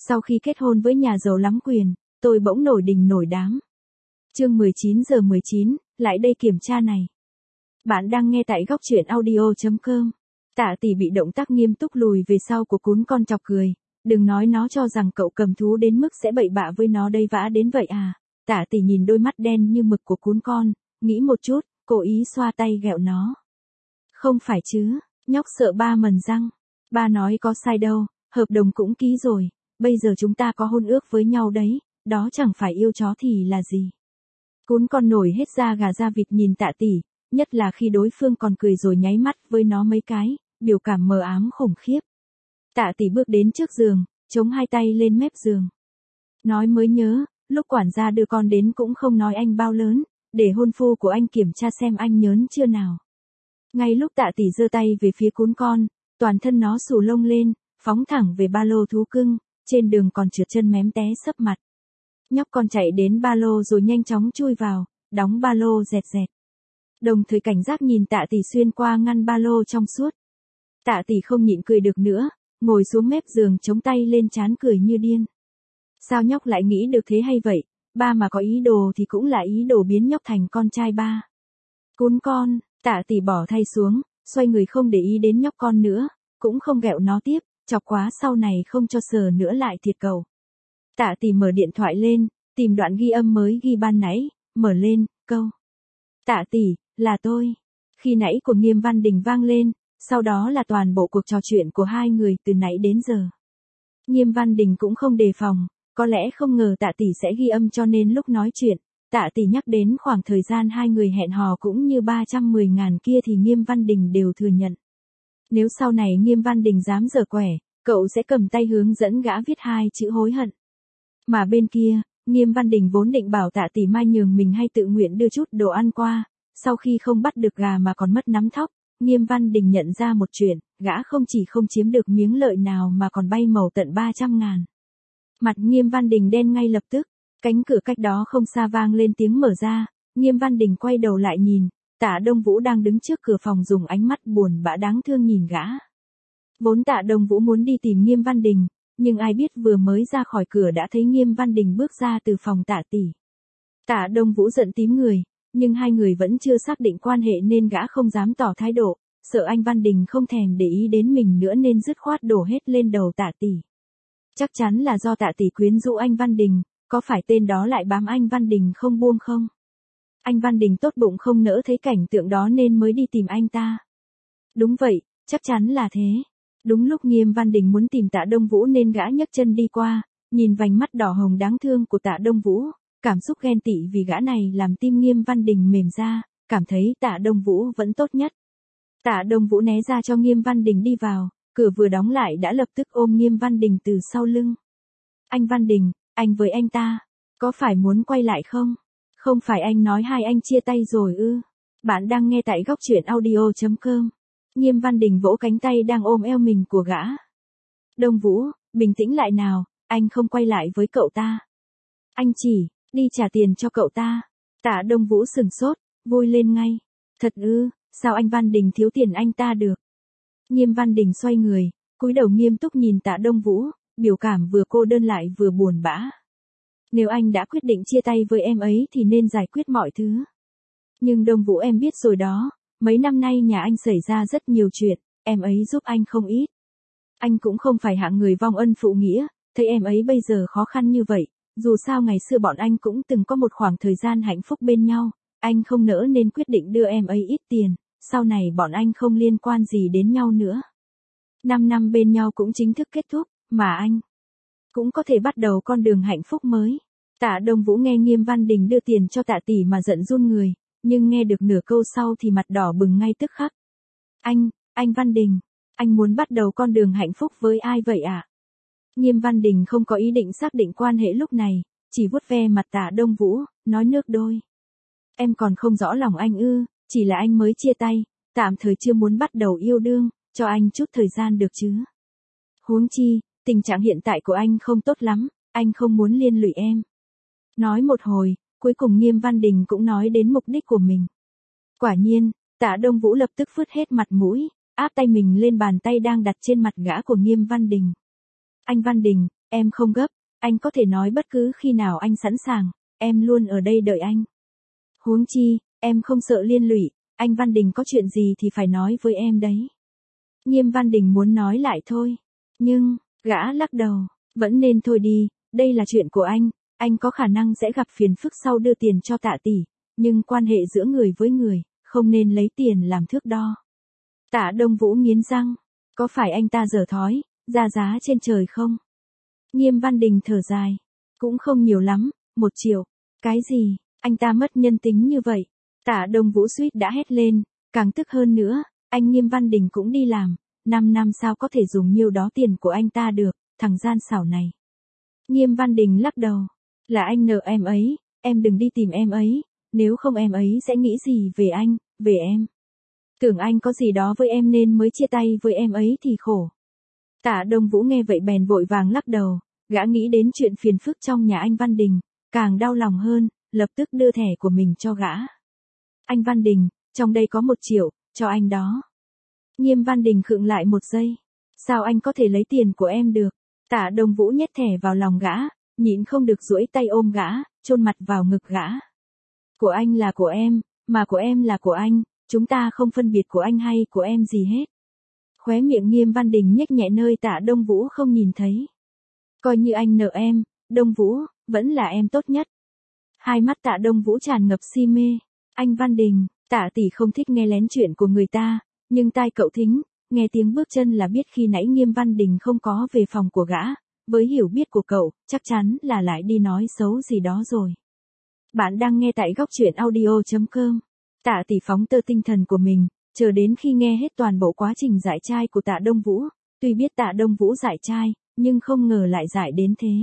Sau khi kết hôn với nhà giàu lắm quyền, tôi bỗng nổi đình nổi đám. Chương 19 giờ 19, lại đây kiểm tra này. Bạn đang nghe tại góc truyện audio.com. Tạ Tỷ bị động tác nghiêm túc lùi về sau của cún con chọc cười. Đừng nói nó cho rằng cậu cầm thú đến mức sẽ bậy bạ với nó đây vã đến vậy à. Tạ Tỷ nhìn đôi mắt đen như mực của cún con, nghĩ một chút, cố ý xoa tay ghẹo nó. Không phải chứ, nhóc sợ ba mần răng. Ba nói có sai đâu, hợp đồng cũng ký rồi, bây giờ chúng ta có hôn ước với nhau đấy, đó chẳng phải yêu chó thì là gì. Cún con nổi hết da gà da vịt nhìn Tạ Tỷ, nhất là khi đối phương còn cười rồi nháy mắt với nó mấy cái, biểu cảm mờ ám khủng khiếp. Tạ Tỷ bước đến trước giường, chống hai tay lên mép giường. Nói mới nhớ, lúc quản gia đưa con đến cũng không nói anh bao lớn, để hôn phu của anh kiểm tra xem anh nhớn chưa nào. Ngay lúc Tạ Tỷ giơ tay về phía cún con, toàn thân nó xù lông lên, phóng thẳng về ba lô thú cưng, trên đường còn trượt chân mém té sấp mặt. Nhóc con chạy đến ba lô rồi nhanh chóng chui vào, đóng ba lô dẹt dẹt. Đồng thời cảnh giác nhìn Tạ Tỷ xuyên qua ngăn ba lô trong suốt. Tạ Tỷ không nhịn cười được nữa, ngồi xuống mép giường chống tay lên trán cười như điên. Sao nhóc lại nghĩ được thế hay vậy, ba mà có ý đồ thì cũng là ý đồ biến nhóc thành con trai ba. Cún con, Tạ Tỷ bỏ thay xuống, xoay người không để ý đến nhóc con nữa, cũng không ghẹo nó tiếp, chọc quá sau này không cho sờ nữa lại thiệt cầu. Tạ Tỷ mở điện thoại lên, tìm đoạn ghi âm mới ghi ban nãy, mở lên, câu. Tạ Tỷ, là tôi. Khi nãy của Nghiêm Văn Đình vang lên, sau đó là toàn bộ cuộc trò chuyện của hai người từ nãy đến giờ. Nghiêm Văn Đình cũng không đề phòng, có lẽ không ngờ Tạ Tỷ sẽ ghi âm cho nên lúc nói chuyện, Tạ Tỷ nhắc đến khoảng thời gian hai người hẹn hò cũng như 310.000 kia thì Nghiêm Văn Đình đều thừa nhận. Nếu sau này Nghiêm Văn Đình dám giở quẻ, cậu sẽ cầm tay hướng dẫn gã viết hai chữ hối hận. Mà bên kia, Nghiêm Văn Đình vốn định bảo Tạ Tỷ mai nhường mình hay tự nguyện đưa chút đồ ăn qua, sau khi không bắt được gà mà còn mất nắm thóc, Nghiêm Văn Đình nhận ra một chuyện, gã không chỉ không chiếm được miếng lợi nào mà còn bay màu tận 300.000. Mặt Nghiêm Văn Đình đen ngay lập tức, cánh cửa cách đó không xa vang lên tiếng mở ra, Nghiêm Văn Đình quay đầu lại nhìn, Tạ Đông Vũ đang đứng trước cửa phòng dùng ánh mắt buồn bã đáng thương nhìn gã. Vốn Tạ Đông Vũ muốn đi tìm Nghiêm Văn Đình, nhưng ai biết vừa mới ra khỏi cửa đã thấy Nghiêm Văn Đình bước ra từ phòng Tạ Tỷ. Tạ Đông Vũ giận tím người, nhưng hai người vẫn chưa xác định quan hệ nên gã không dám tỏ thái độ, sợ anh Văn Đình không thèm để ý đến mình nữa nên dứt khoát đổ hết lên đầu Tạ Tỷ. Chắc chắn là do Tạ Tỷ quyến rũ anh Văn Đình, có phải tên đó lại bám anh Văn Đình không buông không? Anh Văn Đình tốt bụng không nỡ thấy cảnh tượng đó nên mới đi tìm anh ta. Đúng vậy, chắc chắn là thế. Đúng lúc Nghiêm Văn Đình muốn tìm Tạ Đông Vũ nên gã nhấc chân đi qua, nhìn vành mắt đỏ hồng đáng thương của Tạ Đông Vũ, cảm xúc ghen tị vì gã này làm tim Nghiêm Văn Đình mềm ra, cảm thấy Tạ Đông Vũ vẫn tốt nhất. Tạ Đông Vũ né ra cho Nghiêm Văn Đình đi vào, cửa vừa đóng lại đã lập tức ôm Nghiêm Văn Đình từ sau lưng. Anh Văn Đình, anh với anh ta, có phải muốn quay lại không? Không phải anh nói hai anh chia tay rồi ư? Bạn đang nghe tại góc truyện audio.com. Nghiêm Văn Đình vỗ cánh tay đang ôm eo mình của gã. Đông Vũ, bình tĩnh lại nào, anh không quay lại với cậu ta. Anh chỉ, đi trả tiền cho cậu ta. Tạ Đông Vũ sừng sốt, vui lên ngay. Thật ư, sao anh Văn Đình thiếu tiền anh ta được? Nghiêm Văn Đình xoay người, cúi đầu nghiêm túc nhìn Tạ Đông Vũ, biểu cảm vừa cô đơn lại vừa buồn bã. Nếu anh đã quyết định chia tay với em ấy thì nên giải quyết mọi thứ. Nhưng Đông Vũ em biết rồi đó, mấy năm nay nhà anh xảy ra rất nhiều chuyện, em ấy giúp anh không ít. Anh cũng không phải hạng người vong ân phụ nghĩa, thấy em ấy bây giờ khó khăn như vậy, dù sao ngày xưa bọn anh cũng từng có một khoảng thời gian hạnh phúc bên nhau, anh không nỡ nên quyết định đưa em ấy ít tiền, sau này bọn anh không liên quan gì đến nhau nữa. 5 năm bên nhau cũng chính thức kết thúc, mà anh cũng có thể bắt đầu con đường hạnh phúc mới. Tạ Đông Vũ nghe Nghiêm Văn Đình đưa tiền cho Tạ Tỷ mà giận run người, nhưng nghe được nửa câu sau thì mặt đỏ bừng ngay tức khắc. Anh Văn Đình, anh muốn bắt đầu con đường hạnh phúc với ai vậy ạ? Nghiêm Văn Đình không có ý định xác định quan hệ lúc này, chỉ vuốt ve mặt Tạ Đông Vũ, nói nước đôi. Em còn không rõ lòng anh ư, chỉ là anh mới chia tay, tạm thời chưa muốn bắt đầu yêu đương, cho anh chút thời gian được chứ. Huống chi, tình trạng hiện tại của anh không tốt lắm, anh không muốn liên lụy em. Nói một hồi, cuối cùng Nghiêm Văn Đình cũng nói đến mục đích của mình. Quả nhiên, Tạ Đông Vũ lập tức phớt hết mặt mũi, áp tay mình lên bàn tay đang đặt trên mặt gã của Nghiêm Văn Đình. Anh Văn Đình, em không gấp, anh có thể nói bất cứ khi nào anh sẵn sàng, em luôn ở đây đợi anh. Huống chi, em không sợ liên lụy, anh Văn Đình có chuyện gì thì phải nói với em đấy. Nghiêm Văn Đình muốn nói lại thôi, nhưng, gã lắc đầu, vẫn nên thôi đi, đây là chuyện của anh có khả năng sẽ gặp phiền phức sau đưa tiền cho Tạ tỷ, nhưng quan hệ giữa người với người, không nên lấy tiền làm thước đo. Tạ Đông Vũ nghiến răng, có phải anh ta dở thói, ra giá trên trời không? Nghiêm Văn Đình thở dài, cũng không nhiều lắm, 1 triệu, cái gì, anh ta mất nhân tính như vậy. Tạ Đông Vũ suýt đã hét lên, càng tức hơn nữa, anh Nghiêm Văn Đình cũng đi làm, 5 năm sao có thể dùng nhiêu đó tiền của anh ta được, thằng gian xảo này. Nghiêm Văn Đình lắc đầu, là anh nợ em ấy, em đừng đi tìm em ấy, nếu không em ấy sẽ nghĩ gì về anh, về em. Tưởng anh có gì đó với em nên mới chia tay với em ấy thì khổ. Tạ Đông Vũ nghe vậy bèn vội vàng lắc đầu, gã nghĩ đến chuyện phiền phức trong nhà anh Văn Đình, càng đau lòng hơn, lập tức đưa thẻ của mình cho gã. Anh Văn Đình, trong đây có 1 triệu, cho anh đó. Nghiêm Văn Đình khựng lại 1 giây. Sao anh có thể lấy tiền của em được? Tạ Đông Vũ nhét thẻ vào lòng gã, nhịn không được duỗi tay ôm gã, chôn mặt vào ngực gã. Của anh là của em, mà của em là của anh, chúng ta không phân biệt của anh hay của em gì hết. Khóe miệng Nghiêm Văn Đình nhếch nhẹ nơi Tạ Đông Vũ không nhìn thấy. Coi như anh nợ em, Đông Vũ, vẫn là em tốt nhất. Hai mắt Tạ Đông Vũ tràn ngập si mê. Anh Văn Đình, Tạ tỷ không thích nghe lén chuyện của người ta, nhưng tai cậu thính, nghe tiếng bước chân là biết khi nãy Nghiêm Văn Đình không có về phòng của gã, với hiểu biết của cậu, chắc chắn là lại đi nói xấu gì đó rồi. Bạn đang nghe tại góc truyện audio.com. Tạ tỷ phóng tơ tinh thần của mình, chờ đến khi nghe hết toàn bộ quá trình giải trai của Tạ Đông Vũ, tuy biết Tạ Đông Vũ giải trai, nhưng không ngờ lại giải đến thế.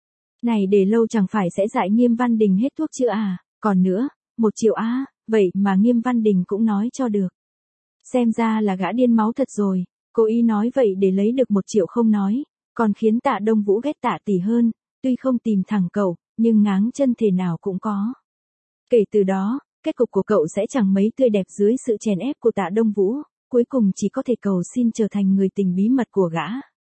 Này để lâu chẳng phải sẽ giải Nghiêm Văn Đình hết thuốc chữa à, còn nữa, 1 triệu á, vậy mà Nghiêm Văn Đình cũng nói cho được. Xem ra là gã điên máu thật rồi, cố ý nói vậy để lấy được 1 triệu không nói, còn khiến Tạ Đông Vũ ghét Tạ tỷ hơn, tuy không tìm thẳng cậu, nhưng ngáng chân thể nào cũng có. Kể từ đó, kết cục của cậu sẽ chẳng mấy tươi đẹp dưới sự chèn ép của Tạ Đông Vũ, cuối cùng chỉ có thể cầu xin trở thành người tình bí mật của gã.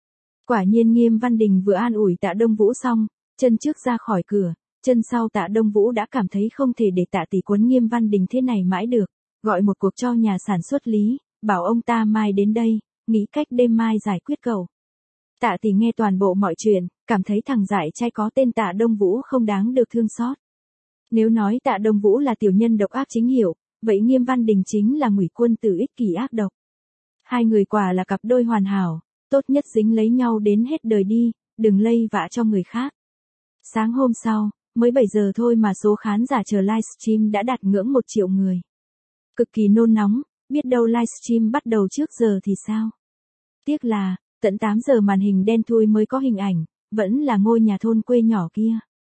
Quả nhiên Nghiêm Văn Đình vừa an ủi Tạ Đông Vũ xong, chân trước ra khỏi cửa, chân sau Tạ Đông Vũ đã cảm thấy không thể để Tạ tỷ quấn Nghiêm Văn Đình thế này mãi được, gọi một cuộc cho nhà sản xuất Lý, bảo ông ta mai đến đây, nghĩ cách đêm mai giải quyết cậu. Tạ tỷ nghe toàn bộ mọi chuyện, cảm thấy thằng giải trai có tên Tạ Đông Vũ không đáng được thương xót. Nếu nói Tạ Đông Vũ là tiểu nhân độc ác chính hiệu, vậy Nghiêm Văn Đình chính là ngụy quân tử ích kỷ ác độc. Hai người quả là cặp đôi hoàn hảo, tốt nhất dính lấy nhau đến hết đời đi, đừng lây vạ cho người khác. Sáng hôm sau, mới 7 giờ thôi mà số khán giả chờ livestream đã đạt ngưỡng 1 triệu người. Cực kỳ nôn nóng, biết đâu livestream bắt đầu trước giờ thì sao? Tiếc là, tận 8 giờ màn hình đen thui mới có hình ảnh, vẫn là ngôi nhà thôn quê nhỏ kia.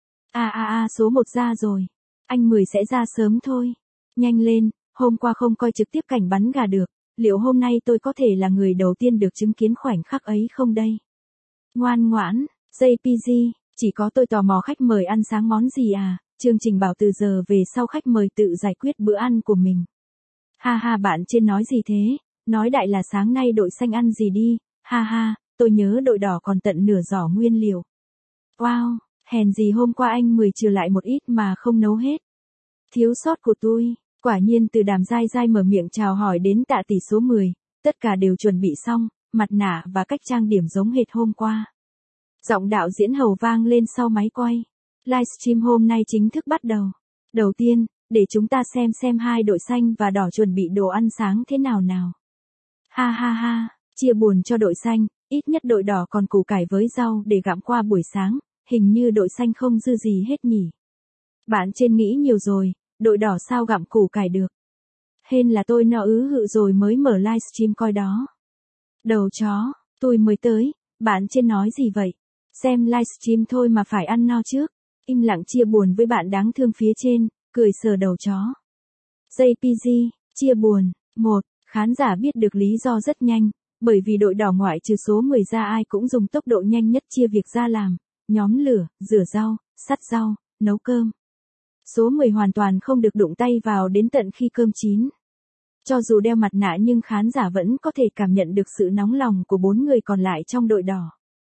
Số 1 ra rồi. Anh 10 sẽ ra sớm thôi. Nhanh lên, hôm qua không coi trực tiếp cảnh bắn gà được, liệu hôm nay tôi có thể là người đầu tiên được chứng kiến khoảnh khắc ấy không đây? Ngoan ngoãn, JPG, chỉ có tôi tò mò khách mời ăn sáng món gì à, chương trình bảo từ giờ về sau khách mời tự giải quyết bữa ăn của mình. Ha ha, bạn trên nói gì thế, nói đại là sáng nay đội xanh ăn gì đi, ha ha, tôi nhớ đội đỏ còn tận nửa giỏ nguyên liệu. Wow, hèn gì hôm qua anh 10 trừ lại một ít mà không nấu hết. Thiếu sót của tôi, quả nhiên từ Đàm Giai Giai mở miệng chào hỏi đến Tạ tỷ số 10, tất cả đều chuẩn bị xong, mặt nạ và cách trang điểm giống hệt hôm qua. Giọng đạo diễn Hầu vang lên sau máy quay. Livestream hôm nay chính thức bắt đầu. Đầu tiên, để chúng ta xem hai đội xanh và đỏ chuẩn bị đồ ăn sáng thế nào nào. Ha ha ha, chia buồn cho đội xanh, ít nhất đội đỏ còn củ cải với rau để gặm qua buổi sáng, hình như đội xanh không dư gì hết nhỉ. Bạn trên nghĩ nhiều rồi, đội đỏ sao gặm củ cải được. Hên là tôi no hự rồi mới mở livestream coi đó. Đầu chó, tôi mới tới, bạn trên nói gì vậy? Xem livestream thôi mà phải ăn no trước. Im lặng chia buồn với bạn đáng thương phía trên, cười sờ đầu chó. JPG, chia buồn. 1. Khán giả biết được lý do rất nhanh, bởi vì đội đỏ ngoại trừ số 10 ra ai cũng dùng tốc độ nhanh nhất chia việc ra làm, nhóm lửa, rửa rau, sắt rau, nấu cơm. Số 10 hoàn toàn không được đụng tay vào đến tận khi cơm chín. Cho dù đeo mặt nạ nhưng khán giả vẫn có thể cảm nhận được sự nóng lòng của 4 người còn lại trong đội đỏ.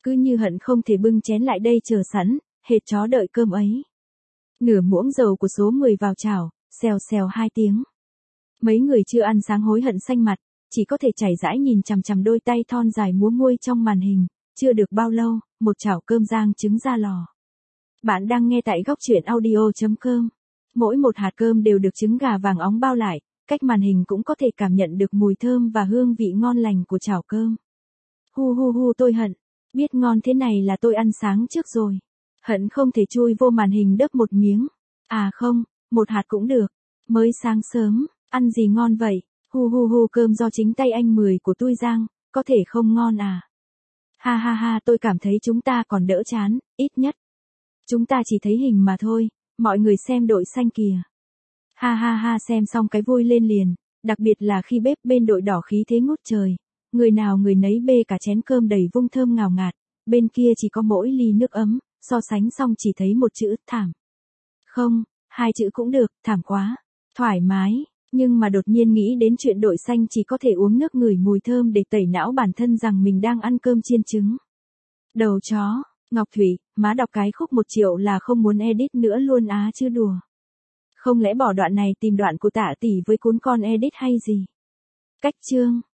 Cứ như hận không thể bưng chén lại đây chờ sẵn, hệt chó đợi cơm ấy. Nửa muỗng dầu của số 10 vào chảo, xèo xèo 2 tiếng. Mấy người chưa ăn sáng hối hận xanh mặt, chỉ có thể chảy rãi nhìn chằm chằm đôi tay thon dài múa nguôi trong màn hình. Chưa được bao lâu, một chảo cơm rang trứng ra lò. Bạn đang nghe tại góc truyện audio.com. Mỗi một hạt cơm đều được trứng gà vàng óng bao lại, cách màn hình cũng có thể cảm nhận được mùi thơm và hương vị ngon lành của chảo cơm. Hu hu hu, tôi hận. Biết ngon thế này là tôi ăn sáng trước rồi. Hận không thể chui vô màn hình đớp một miếng. À không, một hạt cũng được. Mới sáng sớm, ăn gì ngon vậy? Hu hu hu, cơm do chính tay anh Mười của tôi rang, có thể không ngon à? Ha ha ha, tôi cảm thấy chúng ta còn đỡ chán, ít nhất. Chúng ta chỉ thấy hình mà thôi, mọi người xem đội xanh kìa. Ha ha ha, xem xong cái vui lên liền, đặc biệt là khi bếp bên đội đỏ khí thế ngút trời. Người nào người nấy bê cả chén cơm đầy vung thơm ngào ngạt, bên kia chỉ có mỗi ly nước ấm, so sánh xong chỉ thấy một chữ thảm. Không, hai chữ cũng được, thảm quá, thoải mái, nhưng mà đột nhiên nghĩ đến chuyện đội xanh chỉ có thể uống nước ngửi mùi thơm để tẩy não bản thân rằng mình đang ăn cơm chiên trứng. Đầu chó, Ngọc Thủy, má đọc cái khúc 1 triệu là không muốn edit nữa luôn á chứ đùa. Không lẽ bỏ đoạn này tìm đoạn của Tạ Tỷ với cuốn con edit hay gì? Cách chương